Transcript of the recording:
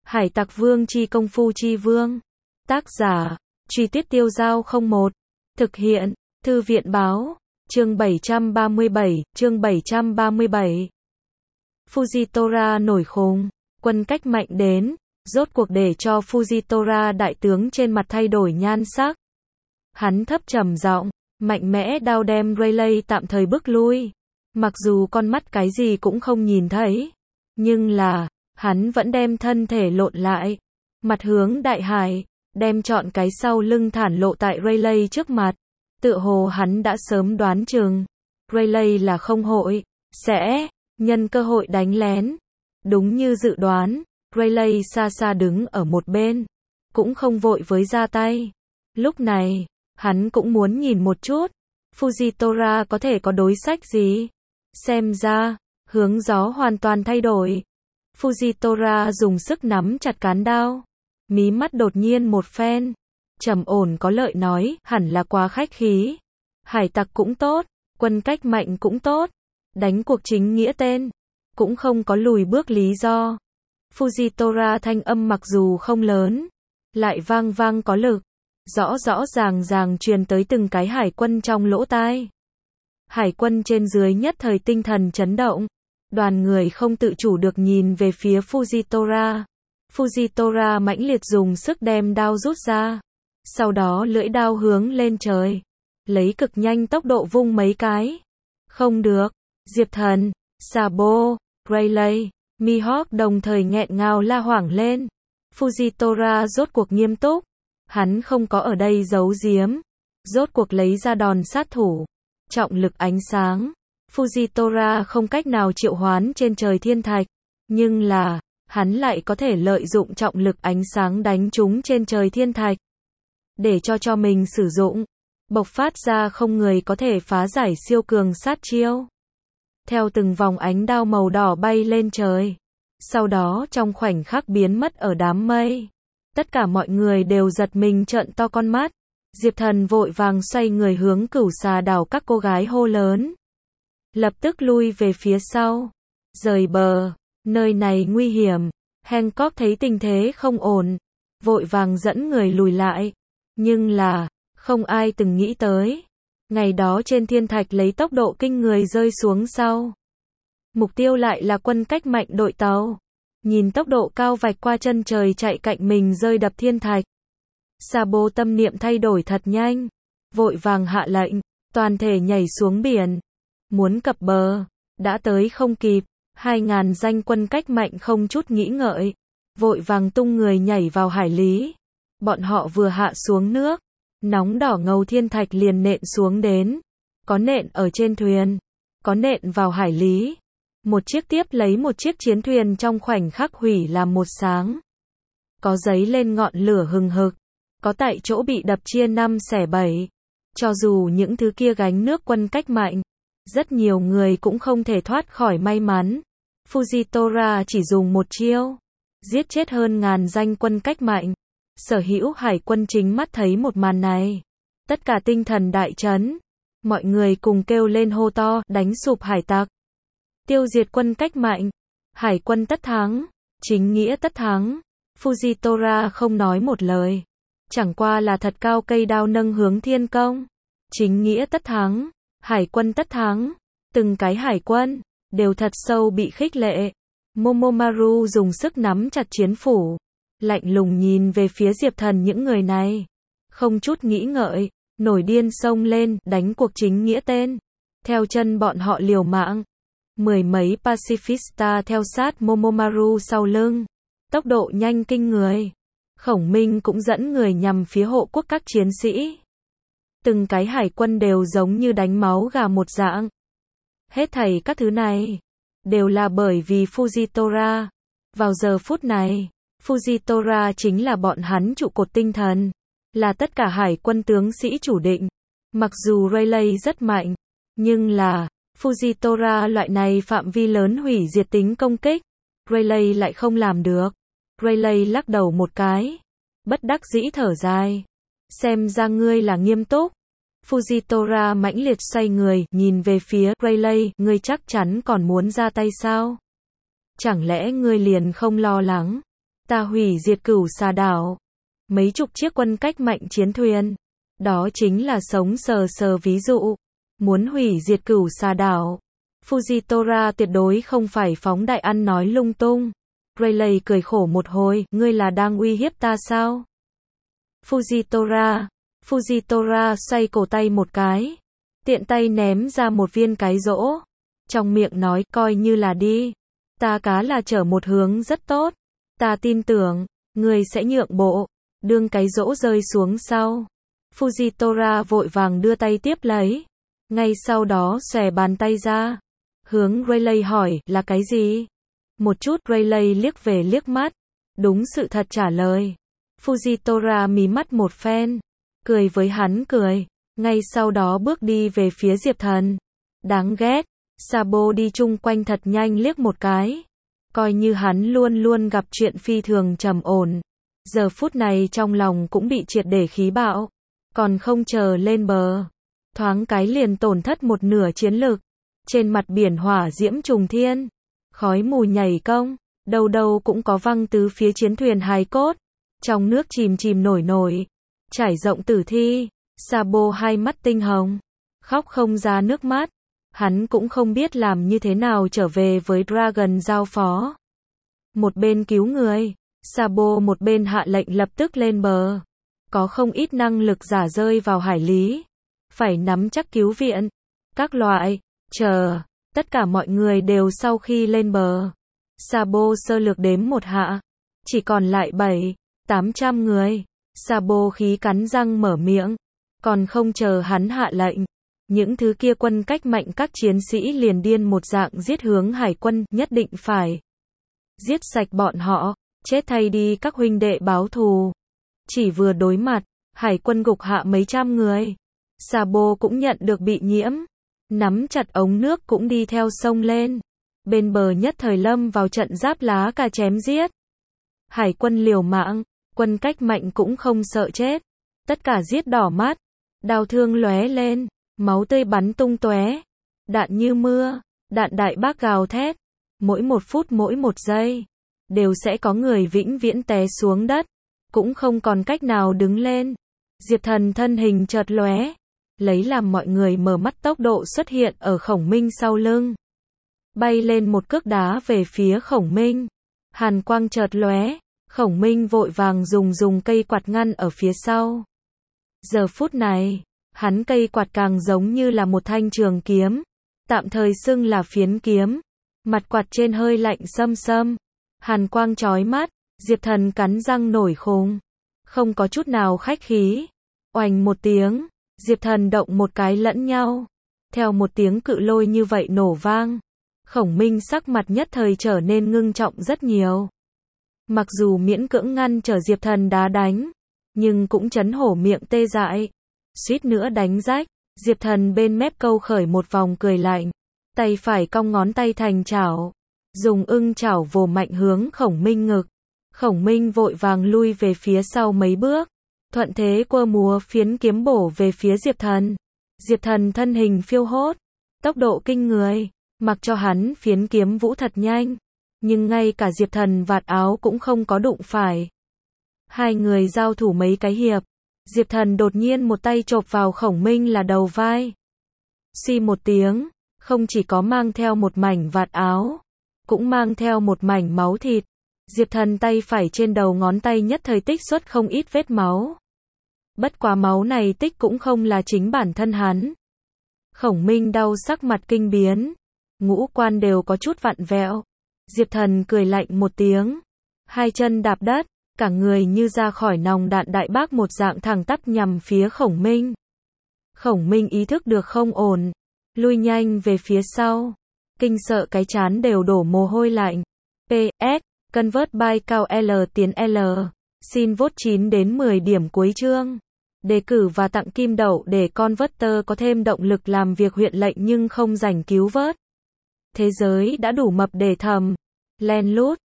Hải Tặc Vương chi công phu chi vương. Tác giả, Truy Tuyết Tiêu Dao 01. Thực hiện, Thư viện Báo. Chương 737, chương 737. Fujitora nổi khùng. Quân cách mạnh đến, rốt cuộc để cho Fujitora đại tướng trên mặt thay đổi nhan sắc. Hắn thấp trầm giọng, mạnh mẽ đao đem Rayleigh tạm thời bước lui. Mặc dù con mắt cái gì cũng không nhìn thấy, nhưng là, hắn vẫn đem thân thể lộn lại, mặt hướng đại hải, đem trọn cái sau lưng thản lộ tại Rayleigh trước mặt. Tựa hồ hắn đã sớm đoán chừng, Rayleigh là không hội, sẽ, nhân cơ hội đánh lén. Đúng như dự đoán, Rayleigh xa xa đứng ở một bên, cũng không vội với ra tay. Lúc này, hắn cũng muốn nhìn một chút, Fujitora có thể có đối sách gì. Xem ra, hướng gió hoàn toàn thay đổi. Fujitora dùng sức nắm chặt cán đao, mí mắt đột nhiên một phen, trầm ổn có lợi nói, hẳn là quá khách khí. Hải tặc cũng tốt, quân cách mạnh cũng tốt, đánh cuộc chính nghĩa tên, cũng không có lùi bước lý do. Fujitora thanh âm mặc dù không lớn, lại vang vang có lực, rõ rõ ràng ràng truyền tới từng cái hải quân trong lỗ tai. Hải quân trên dưới nhất thời tinh thần chấn động, đoàn người không tự chủ được nhìn về phía Fujitora. Fujitora mãnh liệt dùng sức đem đao rút ra, sau đó lưỡi đao hướng lên trời, lấy cực nhanh tốc độ vung mấy cái. Không được, Diệp Thần, Sabo, Rayleigh, Mihawk đồng thời nghẹn ngào la hoảng lên. Fujitora rốt cuộc nghiêm túc, hắn không có ở đây giấu giếm, rốt cuộc lấy ra đòn sát thủ. Trọng lực ánh sáng, Fujitora không cách nào triệu hoán trên trời thiên thạch, nhưng là, hắn lại có thể lợi dụng trọng lực ánh sáng đánh trúng trên trời thiên thạch, để cho mình sử dụng, bộc phát ra không người có thể phá giải siêu cường sát chiêu. Theo từng vòng ánh đao màu đỏ bay lên trời, sau đó trong khoảnh khắc biến mất ở đám mây. Tất cả mọi người đều giật mình trợn to con mắt. Diệp Thần vội vàng xoay người hướng Cửu Xà đảo các cô gái hô lớn. Lập tức lui về phía sau. Rời bờ, nơi này nguy hiểm. Hancock thấy tình thế không ổn, vội vàng dẫn người lùi lại. Nhưng là, không ai từng nghĩ tới. Ngày đó trên thiên thạch lấy tốc độ kinh người rơi xuống sau. Mục tiêu lại là quân cách mạnh đội tàu. Nhìn tốc độ cao vạch qua chân trời chạy cạnh mình rơi đập thiên thạch. Sabo tâm niệm thay đổi thật nhanh, vội vàng hạ lệnh, toàn thể nhảy xuống biển. Muốn cập bờ, đã tới không kịp, 2.000 danh quân cách mạnh không chút nghĩ ngợi, vội vàng tung người nhảy vào hải lý. Bọn họ vừa hạ xuống nước, nóng đỏ ngầu thiên thạch liền nện xuống đến, có nện ở trên thuyền, có nện vào hải lý. Một chiếc tiếp lấy một chiếc chiến thuyền trong khoảnh khắc hủy làm một sáng. Có giấy lên ngọn lửa hừng hực, có tại chỗ bị đập chia 5 xẻ 7. Cho dù những thứ kia gánh nước quân cách mạnh, rất nhiều người cũng không thể thoát khỏi may mắn. Fujitora chỉ dùng một chiêu, giết chết hơn 1.000 danh quân cách mạnh. Sở hữu hải quân chính mắt thấy một màn này, tất cả tinh thần đại chấn. Mọi người cùng kêu lên hô to, đánh sụp hải tặc, tiêu diệt quân cách mạnh, hải quân tất thắng, chính nghĩa tất thắng. Fujitora không nói một lời, chẳng qua là thật cao cây đao nâng hướng thiên công. Chính nghĩa tất thắng, hải quân tất thắng. Từng cái hải quân đều thật sâu bị khích lệ. Momomaru dùng sức nắm chặt chiến phủ, lạnh lùng nhìn về phía Diệp Thần những người này, không chút nghĩ ngợi, nổi điên xông lên, đánh cuộc chính nghĩa tên. Theo chân bọn họ liều mạng. Mười mấy pacifista theo sát Momomaru sau lưng, tốc độ nhanh kinh người. Khổng Minh cũng dẫn người nhằm phía hộ quốc các chiến sĩ. Từng cái hải quân đều giống như đánh máu gà một dạng. Hết thảy các thứ này, đều là bởi vì Fujitora. Vào giờ phút này, Fujitora chính là bọn hắn trụ cột tinh thần, là tất cả hải quân tướng sĩ chủ định. Mặc dù Rayleigh rất mạnh, nhưng là, Fujitora loại này phạm vi lớn hủy diệt tính công kích, Rayleigh lại không làm được. Rayleigh lắc đầu một cái, bất đắc dĩ thở dài. Xem ra ngươi là nghiêm túc. Fujitora mãnh liệt xoay người, nhìn về phía Rayleigh, ngươi chắc chắn còn muốn ra tay sao? Chẳng lẽ ngươi liền không lo lắng? Ta hủy diệt Cửu Xà đảo. Mấy chục chiếc quân cách mạnh chiến thuyền. Đó chính là sống sờ sờ ví dụ. Muốn hủy diệt Cửu Xà đảo. Fujitora tuyệt đối không phải phóng đại ăn nói lung tung. Rayleigh cười khổ một hồi, ngươi là đang uy hiếp ta sao? Fujitora xoay cổ tay một cái. Tiện tay ném ra một viên cái rỗ. Trong miệng nói, coi như là đi. Ta cá là trở một hướng rất tốt. Ta tin tưởng, ngươi sẽ nhượng bộ. Đương cái rỗ rơi xuống sau. Fujitora vội vàng đưa tay tiếp lấy. Ngay sau đó xòe bàn tay ra. Hướng Rayleigh hỏi, là cái gì? Một chút Rayleigh liếc về liếc mắt. Đúng sự thật trả lời. Fujitora mí mắt một phen. Cười với hắn cười. Ngay sau đó bước đi về phía Diệp Thần. Đáng ghét. Sabo đi chung quanh thật nhanh liếc một cái. Coi như hắn luôn luôn gặp chuyện phi thường trầm ổn. Giờ phút này trong lòng cũng bị triệt để khí bạo. Còn không chờ lên bờ. Thoáng cái liền tổn thất một nửa chiến lực. Trên mặt biển hỏa diễm trùng thiên. Khói mù nhảy công. Đâu đâu cũng có văng tứ phía chiến thuyền hài cốt. Trong nước chìm chìm nổi nổi. Trải rộng tử thi. Sabo hai mắt tinh hồng. Khóc không ra nước mắt. Hắn cũng không biết làm như thế nào trở về với Dragon giao phó. Một bên cứu người. Sabo một bên hạ lệnh lập tức lên bờ. Có không ít năng lực giả rơi vào hải lý. Phải nắm chắc cứu viện. Các loại. Chờ. Tất cả mọi người đều sau khi lên bờ. Sabo sơ lược đếm một hạ. Chỉ còn lại 700-800 người. Sabo khí cắn răng mở miệng. Còn không chờ hắn hạ lệnh. Những thứ kia quân cách mạnh các chiến sĩ liền điên một dạng giết hướng hải quân, nhất định phải giết sạch bọn họ, chết thay đi các huynh đệ báo thù. Chỉ vừa đối mặt, hải quân gục hạ mấy trăm người. Sabo cũng nhận được bị nhiễm, nắm chặt ống nước cũng đi theo sông lên. Bên bờ nhất thời lâm vào trận giáp lá cả chém giết. Hải quân liều mạng, quân cách mạnh cũng không sợ chết. Tất cả giết đỏ mắt, đao thương lóe lên. Máu tươi bắn tung tóe, đạn như mưa, đạn đại bác gào thét, mỗi một phút mỗi một giây, đều sẽ có người vĩnh viễn té xuống đất, cũng không còn cách nào đứng lên. Diệp Thần thân hình chợt lóe, lấy làm mọi người mở mắt tốc độ xuất hiện ở Khổng Minh sau lưng. Bay lên một cước đá về phía Khổng Minh, hàn quang chợt lóe, Khổng Minh vội vàng dùng cây quạt ngăn ở phía sau. Giờ phút này, hắn cây quạt càng giống như là một thanh trường kiếm, tạm thời xưng là phiến kiếm. Mặt quạt trên hơi lạnh xâm xâm, hàn quang chói mắt, Diệp Thần cắn răng nổi khùng, không có chút nào khách khí. Oành một tiếng, Diệp Thần động một cái lẫn nhau, theo một tiếng cự lôi như vậy nổ vang, Khổng Minh sắc mặt nhất thời trở nên ngưng trọng rất nhiều. Mặc dù miễn cưỡng ngăn trở Diệp Thần đá đánh, nhưng cũng chấn hổ miệng tê dại. Suýt nữa đánh rách, Diệp Thần bên mép câu khởi một vòng cười lạnh, tay phải cong ngón tay thành chảo, dùng ưng chảo vồ mạnh hướng Khổng Minh ngực. Khổng Minh vội vàng lui về phía sau mấy bước, thuận thế quơ múa phiến kiếm bổ về phía Diệp Thần. Diệp Thần thân hình phiêu hốt, tốc độ kinh người, mặc cho hắn phiến kiếm vũ thật nhanh, nhưng ngay cả Diệp Thần vạt áo cũng không có đụng phải. Hai người giao thủ mấy cái hiệp, Diệp Thần đột nhiên một tay chộp vào Khổng Minh là đầu vai. Xì một tiếng, không chỉ có mang theo một mảnh vạt áo, cũng mang theo một mảnh máu thịt. Diệp Thần tay phải trên đầu ngón tay nhất thời tích xuất không ít vết máu. Bất quá máu này tích cũng không là chính bản thân hắn. Khổng Minh đau sắc mặt kinh biến, ngũ quan đều có chút vặn vẹo. Diệp Thần cười lạnh một tiếng, hai chân đạp đất, cả người như ra khỏi nòng đạn đại bác một dạng thẳng tắp nhằm phía Khổng Minh. Khổng Minh ý thức được không ổn, lui nhanh về phía sau, kinh sợ cái trán đều đổ mồ hôi lạnh. PS, Convert by cao L tiến L. Xin vote 9 đến 10 điểm cuối chương. Đề cử và tặng kim đậu để Converter có thêm động lực làm việc huyện lệnh nhưng không rảnh cứu vớt. Thế giới đã đủ mập để thầm. Len lút.